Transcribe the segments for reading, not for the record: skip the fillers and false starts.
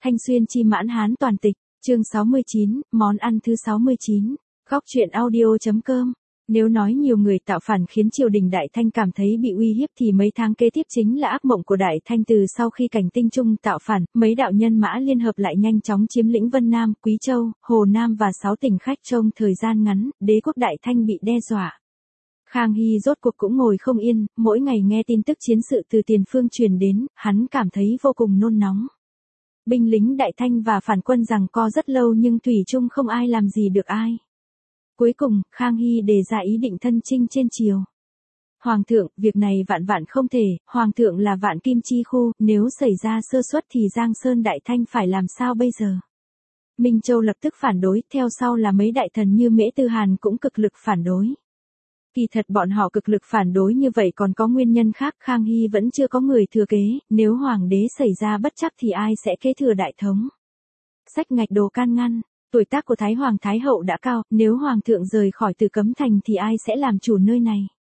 Thanh Xuyên chi mãn Hán toàn tịch, chương 69, món ăn thứ 69. Góc truyện audio.com. Nếu nói nhiều người tạo phản khiến triều đình Đại Thanh cảm thấy bị uy hiếp thì mấy tháng kế tiếp chính là ác mộng của Đại Thanh. Từ sau khi Cảnh Tinh Trung tạo phản, mấy đạo nhân mã liên hợp lại nhanh chóng chiếm lĩnh Vân Nam, Quý Châu, Hồ Nam và 6 tỉnh khách. Trong thời gian ngắn, đế quốc Đại Thanh bị đe dọa. Khang Hy rốt cuộc cũng ngồi không yên, mỗi ngày nghe tin tức chiến sự từ tiền phương truyền đến, hắn cảm thấy vô cùng nôn nóng. Binh lính Đại Thanh và phản quân giằng co rất lâu nhưng thủy chung không ai làm gì được ai. Cuối cùng, Khang Hy đề ra ý định thân chinh trên triều. Hoàng thượng, việc này vạn vạn không thể, Hoàng thượng là vạn kim chi khu, nếu xảy ra sơ suất thì Giang Sơn Đại Thanh phải làm sao bây giờ? Minh Châu lập tức phản đối, theo sau là mấy đại thần như Mễ Tư Hàn cũng cực lực phản đối. Kỳ thật bọn họ cực lực phản đối như vậy còn có nguyên nhân khác. Khang Hy vẫn chưa có người thừa kế, nếu hoàng đế xảy ra bất trắc thì ai sẽ kế thừa đại thống? Sách ngạch đồ can ngăn, tuổi tác của Thái Hoàng Thái Hậu đã cao, nếu hoàng thượng rời khỏi Từ Cấm Thành thì ai sẽ làm chủ nơi này?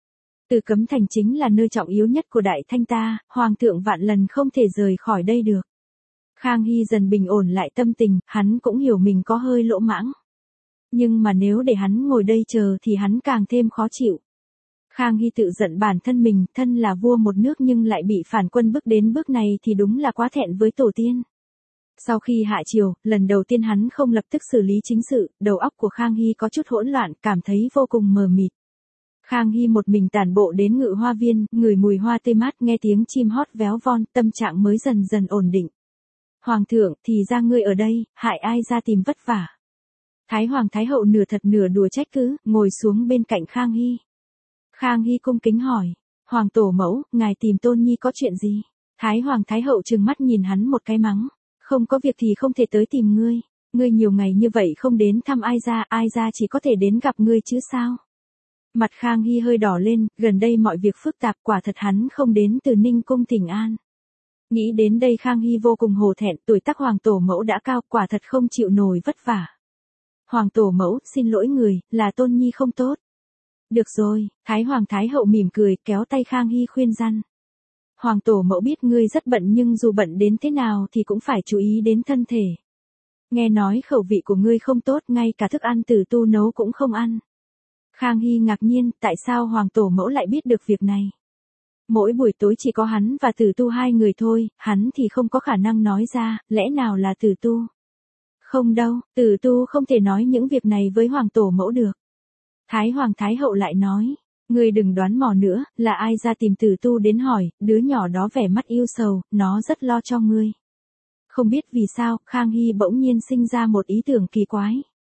Từ Cấm Thành chính là nơi trọng yếu nhất của Đại Thanh ta, hoàng thượng vạn lần không thể rời khỏi đây được. Khang Hy dần bình ổn lại tâm tình, hắn cũng hiểu mình có hơi lỗ mãng. Nhưng mà nếu để hắn ngồi đây chờ thì hắn càng thêm khó chịu. Khang Hy tự giận bản thân mình, thân là vua một nước nhưng lại bị phản quân bước đến bước này thì đúng là quá thẹn với tổ tiên. Sau khi hạ triều, lần đầu tiên hắn không lập tức xử lý chính sự, đầu óc của Khang Hy có chút hỗn loạn, cảm thấy vô cùng mờ mịt. Khang Hy một mình tản bộ đến Ngự Hoa Viên, ngửi mùi hoa tươi mát, nghe tiếng chim hót véo von, tâm trạng mới dần dần ổn định. Hoàng thượng, thì ra ngươi ở đây, hại ai ra tìm vất vả? Thái Hoàng Thái Hậu nửa thật nửa đùa trách cứ, ngồi xuống bên cạnh Khang Hy. Khang Hy cung kính hỏi, Hoàng tổ mẫu, ngài tìm Tôn Nhi có chuyện gì? Thái Hoàng Thái Hậu trừng mắt nhìn hắn một cái mắng, không có việc thì không thể tới tìm ngươi, ngươi nhiều ngày như vậy không đến thăm ai ra chỉ có thể đến gặp ngươi chứ sao? Mặt Khang Hy hơi đỏ lên, gần đây mọi việc phức tạp, quả thật hắn không đến từ Ninh Cung thỉnh an. Nghĩ đến đây Khang Hy vô cùng hổ thẹn, tuổi tác Hoàng tổ mẫu đã cao, quả thật không chịu nổi vất vả. Hoàng tổ mẫu, xin lỗi người, là Tôn Nhi không tốt. Được rồi, Thái Hoàng Thái Hậu mỉm cười, kéo tay Khang Hy khuyên răn. Hoàng tổ mẫu biết ngươi rất bận nhưng dù bận đến thế nào thì cũng phải chú ý đến thân thể. Nghe nói khẩu vị của ngươi không tốt, ngay cả thức ăn Tử Tu nấu cũng không ăn. Khang Hy ngạc nhiên, tại sao Hoàng tổ mẫu lại biết được việc này? Mỗi buổi tối chỉ có hắn và Tử Tu hai người thôi, hắn thì không có khả năng nói ra, lẽ nào là Tử Tu? Không đâu, Tử Tu không thể nói những việc này với Hoàng tổ mẫu được. Thái Hoàng Thái Hậu lại nói, ngươi đừng đoán mò nữa, là ai ra tìm Tử Tu đến hỏi, đứa nhỏ đó vẻ mắt yêu sầu, nó rất lo cho ngươi. Không biết vì sao, Khang Hy bỗng nhiên sinh ra một ý tưởng kỳ quái.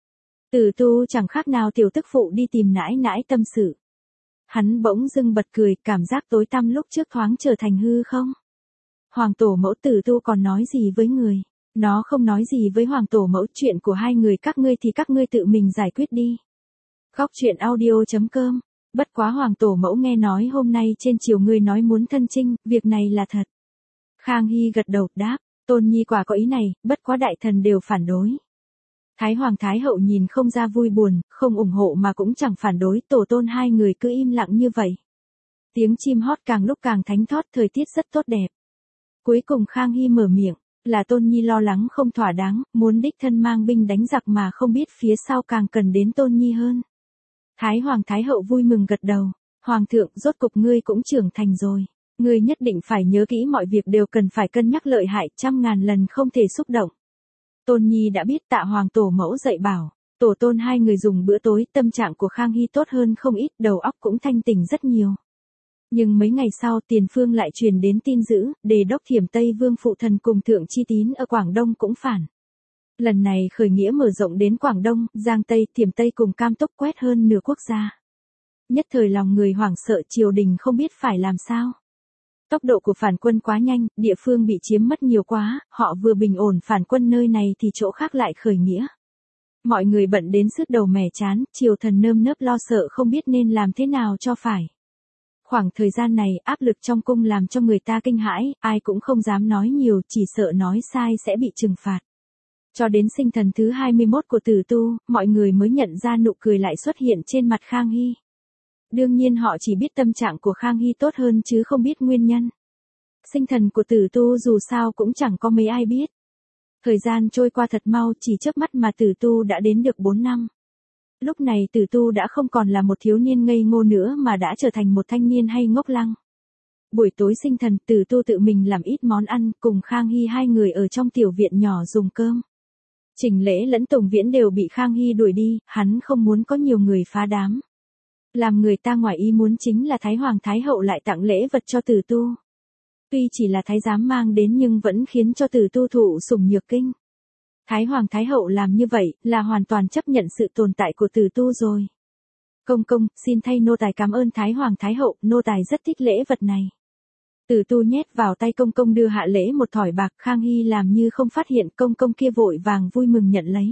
Tử Tu chẳng khác nào tiểu tức phụ đi tìm nãi nãi tâm sự. Hắn bỗng dưng bật cười, cảm giác tối tăm lúc trước thoáng trở thành hư không. Hoàng tổ mẫu, Tử Tu còn nói gì với người? Nó không nói gì với Hoàng tổ mẫu, chuyện của hai người các ngươi thì các ngươi tự mình giải quyết đi. Góc truyện audio.com. Bất quá Hoàng tổ mẫu nghe nói hôm nay trên triều ngươi nói muốn thân chinh, việc này là thật. Khang Hy gật đầu đáp, Tôn Nhi quả có ý này, bất quá đại thần đều phản đối. Thái Hoàng Thái Hậu nhìn không ra vui buồn, không ủng hộ mà cũng chẳng phản đối, tổ tôn hai người cứ im lặng như vậy. Tiếng chim hót càng lúc càng thánh thót, thời tiết rất tốt đẹp. Cuối cùng Khang Hy mở miệng, là Tôn Nhi lo lắng không thỏa đáng, muốn đích thân mang binh đánh giặc mà không biết phía sau càng cần đến Tôn Nhi hơn. Thái Hoàng Thái Hậu vui mừng gật đầu, Hoàng thượng, rốt cục ngươi cũng trưởng thành rồi. Ngươi nhất định phải nhớ kỹ mọi việc đều cần phải cân nhắc lợi hại, 100.000 lần không thể xúc động. Tôn Nhi đã biết, tạ Hoàng tổ mẫu dạy bảo. Tổ tôn hai người dùng bữa tối, tâm trạng của Khang Hy tốt hơn không ít, đầu óc cũng thanh tỉnh rất nhiều. Nhưng mấy ngày sau, tiền phương lại truyền đến tin dữ, Đề đốc Thiểm Tây Vương phụ thần cùng Thượng Chi Tín ở Quảng Đông cũng phản. Lần này khởi nghĩa mở rộng đến Quảng Đông, Giang Tây, Thiểm Tây cùng Cam Túc quét hơn nửa quốc gia. Nhất thời lòng người hoảng sợ, triều đình không biết phải làm sao. Tốc độ của phản quân quá nhanh, địa phương bị chiếm mất nhiều quá, họ vừa bình ổn phản quân nơi này thì chỗ khác lại khởi nghĩa. Mọi người bận đến sứt đầu mẻ chán, triều thần nơm nớp lo sợ không biết nên làm thế nào cho phải. Khoảng thời gian này, áp lực trong cung làm cho người ta kinh hãi, ai cũng không dám nói nhiều, chỉ sợ nói sai sẽ bị trừng phạt. Cho đến sinh thần thứ 21 của Tử Tu, mọi người mới nhận ra nụ cười lại xuất hiện trên mặt Khang Hy. Đương nhiên họ chỉ biết tâm trạng của Khang Hy tốt hơn chứ không biết nguyên nhân. Sinh thần của Tử Tu dù sao cũng chẳng có mấy ai biết. Thời gian trôi qua thật mau, chỉ chớp mắt mà Tử Tu đã đến được 4 năm. Lúc này Tử Tu đã không còn là một thiếu niên ngây ngô nữa mà đã trở thành một thanh niên hay ngốc lăng. Buổi tối sinh thần, Tử Tu tự mình làm ít món ăn, cùng Khang Hy hai người ở trong tiểu viện nhỏ dùng cơm. Trình Lễ lẫn Tùng Viễn đều bị Khang Hy đuổi đi, hắn không muốn có nhiều người phá đám. Làm người ta ngoài ý muốn chính là Thái Hoàng Thái Hậu lại tặng lễ vật cho Tử Tu. Tuy chỉ là thái giám mang đến nhưng vẫn khiến cho Tử Tu thụ sủng nhược kinh. Thái Hoàng Thái Hậu làm như vậy là hoàn toàn chấp nhận sự tồn tại của Tử Tu rồi. Công công, xin thay nô tài cảm ơn Thái Hoàng Thái Hậu, nô tài rất thích lễ vật này. Tử Tu nhét vào tay công công đưa hạ lễ một thỏi bạc, Khang Hy làm như không phát hiện, công công kia vội vàng vui mừng nhận lấy.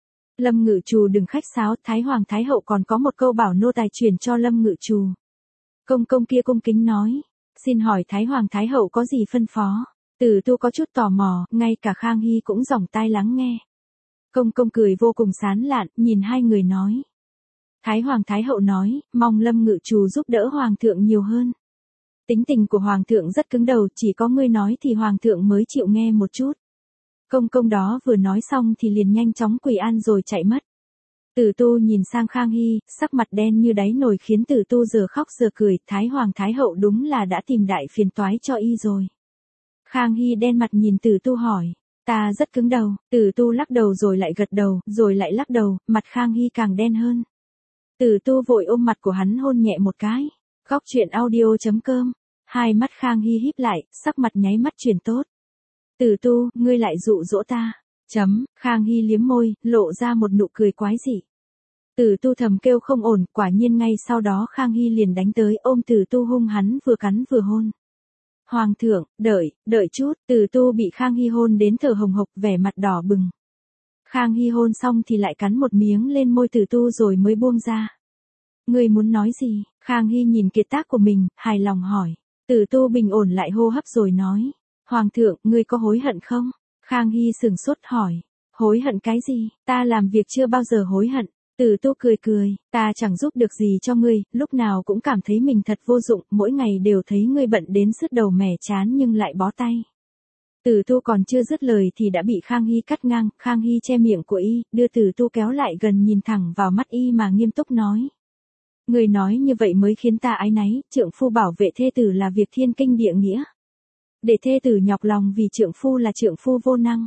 Lâm Ngự Trù đừng khách sáo, Thái Hoàng Thái Hậu còn có một câu bảo nô tài truyền cho Lâm Ngự Trù. Công công kia cung kính nói, xin hỏi Thái Hoàng Thái Hậu có gì phân phó. Tử Tu có chút tò mò, ngay cả Khang Hy cũng dòng tai lắng nghe. Công công cười vô cùng sán lạn, nhìn hai người nói. Thái Hoàng Thái Hậu nói, mong Lâm Ngự Trù giúp đỡ Hoàng thượng nhiều hơn. Tính tình của Hoàng thượng rất cứng đầu, chỉ có ngươi nói thì Hoàng thượng mới chịu nghe một chút. Công công đó vừa nói xong thì liền nhanh chóng quỳ an rồi chạy mất. Tử Tu nhìn sang Khang Hy, sắc mặt đen như đáy nồi khiến Tử Tu giờ khóc giờ cười, Thái Hoàng Thái Hậu đúng là đã tìm đại phiền toái cho y rồi. Khang Hy đen mặt nhìn Tử Tu hỏi, ta rất cứng đầu, Tử Tu lắc đầu rồi lại gật đầu, rồi lại lắc đầu, mặt Khang Hy càng đen hơn. Tử Tu vội ôm mặt của hắn hôn nhẹ một cái. Góc truyện audio.com. Hai mắt Khang Hy híp lại, sắc mặt nháy mắt chuyển tốt. Tử Tu, ngươi lại dụ dỗ ta. Khang Hy liếm môi, lộ ra một nụ cười quái dị. Tử Tu thầm kêu không ổn, quả nhiên ngay sau đó Khang Hy liền đánh tới ôm Tử Tu hung hắn vừa cắn vừa hôn. Hoàng thượng, đợi chút, Tử Tu bị Khang Hy hôn đến thở hồng hộc, vẻ mặt đỏ bừng. Khang Hy hôn xong thì lại cắn một miếng lên môi Tử Tu rồi mới buông ra. Ngươi muốn nói gì? Khang Hy nhìn kiệt tác của mình, hài lòng hỏi. Tử Tu bình ổn lại hô hấp rồi nói. Hoàng thượng, ngươi có hối hận không? Khang Hy sừng sốt hỏi. Hối hận cái gì? Ta làm việc chưa bao giờ hối hận. Tử Tu cười cười, ta chẳng giúp được gì cho ngươi, lúc nào cũng cảm thấy mình thật vô dụng, mỗi ngày đều thấy ngươi bận đến sứt đầu mẻ chán nhưng lại bó tay. Tử Tu còn chưa dứt lời thì đã bị Khang Hy cắt ngang, Khang Hy che miệng của y, đưa Tử Tu kéo lại gần nhìn thẳng vào mắt y mà nghiêm túc nói. Người nói như vậy mới khiến ta áy náy, trượng phu bảo vệ thê tử là việc thiên kinh địa nghĩa. Để thê tử nhọc lòng vì trượng phu là trượng phu vô năng.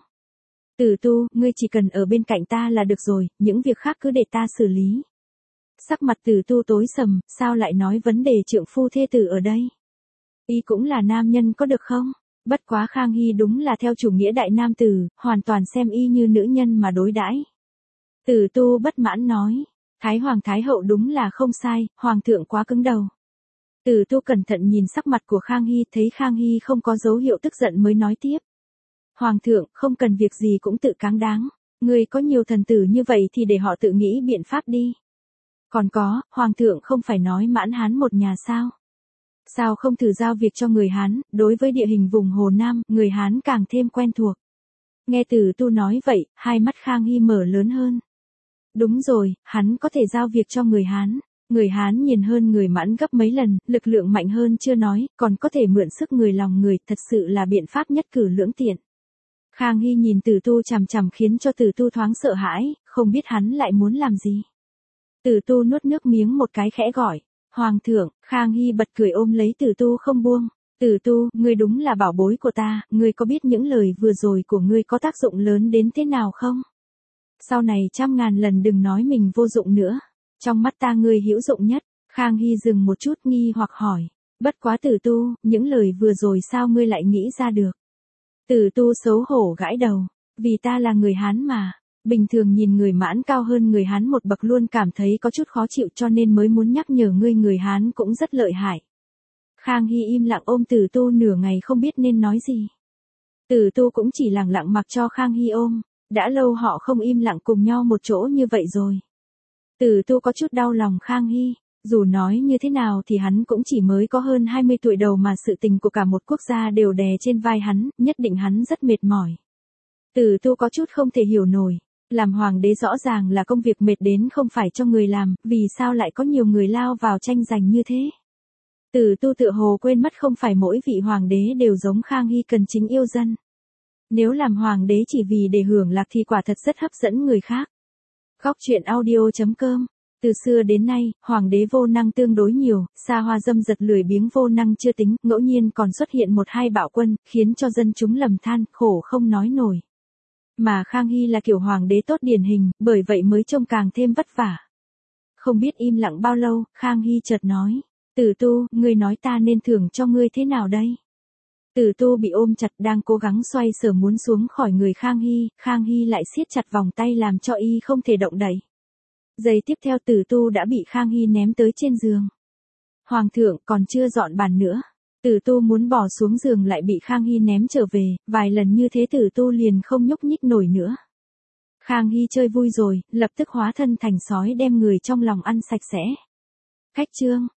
Tử Tu, ngươi chỉ cần ở bên cạnh ta là được rồi, những việc khác cứ để ta xử lý. Sắc mặt Tử Tu tối sầm, sao lại nói vấn đề trượng phu thê tử ở đây? Y cũng là nam nhân có được không? Bất quá Khang Hy đúng là theo chủ nghĩa đại nam tử, hoàn toàn xem y như nữ nhân mà đối đãi. Tử Tu bất mãn nói. Thái Hoàng Thái Hậu đúng là không sai, Hoàng thượng quá cứng đầu. Tử Tu cẩn thận nhìn sắc mặt của Khang Hy, thấy Khang Hy không có dấu hiệu tức giận mới nói tiếp. Hoàng thượng, không cần việc gì cũng tự cáng đáng. Người có nhiều thần tử như vậy thì để họ tự nghĩ biện pháp đi. Còn có, Hoàng thượng không phải nói mãn Hán một nhà sao? Sao không thử giao việc cho người Hán, đối với địa hình vùng Hồ Nam, người Hán càng thêm quen thuộc. Nghe Tử Tu nói vậy, hai mắt Khang Hy mở lớn hơn. Đúng rồi, hắn có thể giao việc cho người Hán. Người Hán nhìn hơn người Mãn gấp mấy lần, lực lượng mạnh hơn chưa nói, còn có thể mượn sức người lòng người, thật sự là biện pháp nhất cử lưỡng tiện. Khang Hy nhìn Tử Tu chằm chằm khiến cho Tử Tu thoáng sợ hãi, không biết hắn lại muốn làm gì. Tử Tu nuốt nước miếng một cái khẽ gọi. Hoàng thượng, Khang Hy bật cười ôm lấy Tử Tu không buông. Tử Tu, ngươi đúng là bảo bối của ta, ngươi có biết những lời vừa rồi của ngươi có tác dụng lớn đến thế nào không? Sau này 100.000 lần đừng nói mình vô dụng nữa. Trong mắt ta ngươi hữu dụng nhất. Khang Hy dừng một chút nghi hoặc hỏi. Bất quá Tử Tu, những lời vừa rồi sao ngươi lại nghĩ ra được? Tử Tu xấu hổ gãi đầu. Vì ta là người Hán mà. Bình thường nhìn người Mãn cao hơn người Hán một bậc luôn cảm thấy có chút khó chịu cho nên mới muốn nhắc nhở ngươi người Hán cũng rất lợi hại. Khang Hy im lặng ôm Tử Tu nửa ngày không biết nên nói gì. Tử Tu cũng chỉ lặng lặng mặc cho Khang Hy ôm. Đã lâu họ không im lặng cùng nhau một chỗ như vậy rồi. Tử Tu có chút đau lòng Khang Hy, dù nói như thế nào thì hắn cũng chỉ mới có hơn 20 tuổi đầu mà sự tình của cả một quốc gia đều đè trên vai hắn, nhất định hắn rất mệt mỏi. Tử Tu có chút không thể hiểu nổi, làm hoàng đế rõ ràng là công việc mệt đến không phải cho người làm, vì sao lại có nhiều người lao vào tranh giành như thế? Tử Tu tựa hồ quên mất không phải mỗi vị hoàng đế đều giống Khang Hy cần chính yêu dân. Nếu làm hoàng đế chỉ vì để hưởng lạc thì quả thật rất hấp dẫn người khác. Góc truyện audio.com. Từ xưa đến nay, hoàng đế vô năng tương đối nhiều, xa hoa dâm dật lười biếng vô năng chưa tính, ngẫu nhiên còn xuất hiện một hai bạo quân, khiến cho dân chúng lầm than, khổ không nói nổi. Mà Khang Hy là kiểu hoàng đế tốt điển hình, bởi vậy mới trông càng thêm vất vả. Không biết im lặng bao lâu, Khang Hy chợt nói, Tử Tu, ngươi nói ta nên thưởng cho ngươi thế nào đây? Tử Tu bị ôm chặt đang cố gắng xoay sở muốn xuống khỏi người Khang Hy lại siết chặt vòng tay làm cho y không thể động đậy. Giây tiếp theo Tử Tu đã bị Khang Hy ném tới trên giường. Hoàng thượng còn chưa dọn bàn nữa. Tử Tu muốn bỏ xuống giường lại bị Khang Hy ném trở về, vài lần như thế Tử Tu liền không nhúc nhích nổi nữa. Khang Hy chơi vui rồi, lập tức hóa thân thành sói đem người trong lòng ăn sạch sẽ. Khách chương.